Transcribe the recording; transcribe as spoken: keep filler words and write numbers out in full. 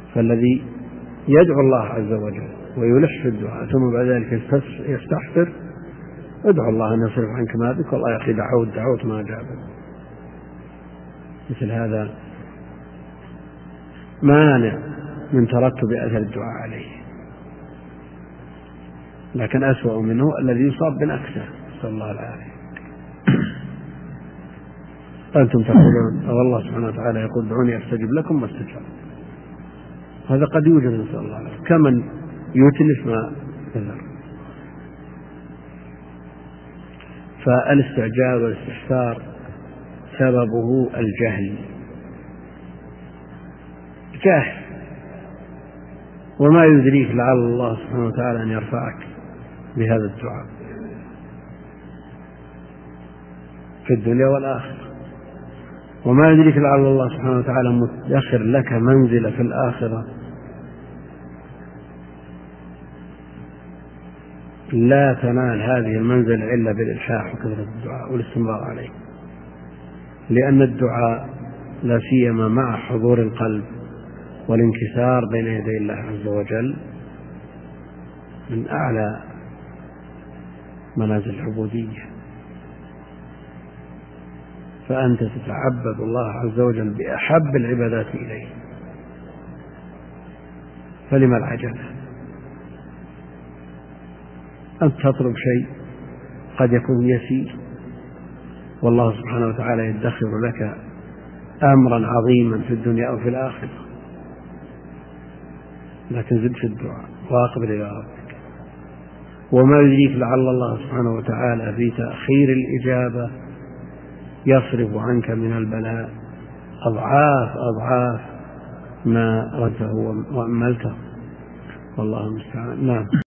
فالذي يدعو الله عز وجل ويلح في الدعاء ثم بعد ذلك يستحسر ادعو الله أن يصرف عنك ما بك، والله يا أخي دعوت دعوت ما جابت. مثل هذا مانع من ترتب أثر الدعاء عليه. لكن أسوأ منه الذي يصاب بنكسة، نسأل الله العافية. أنتم تقولون والله سبحانه وتعالى يقول ادعوني أستجب لكم ما استجاب، هذا قد يوجد، نسأل الله العافية، كمن يتلف ما ذكر. فالاستعجال والاستحسار سببه الجهل، جاهل، وما يدريك لعل الله سبحانه وتعالى أن يرفعك بهذا الدعاء في الدنيا والآخرة، وما يدريك لعل الله سبحانه وتعالى مدخر لك منزلة في الآخرة لا تنال هذه المنزلة إلا بالإلحاح وكثرة الدعاء والاستمرار عليه. لأن الدعاء لا سيما مع حضور القلب والانكسار بين يدي الله عز وجل من أعلى منازل العبودية. فأنت تتعبد الله عز وجل بأحب العبادات إليه، فلما العجلة؟ أنت تطلب شيء قد يكون يسير، والله سبحانه وتعالى يدخر لك أمرا عظيما في الدنيا أو في الآخرة، لكن زد في الدعاء واقبل إلى ربك. وما يدريك لعل الله سبحانه وتعالى في تأخير الإجابة يصرف عنك من البلاء أضعاف أضعاف ما ردته وأملته، والله المستعان. نعم.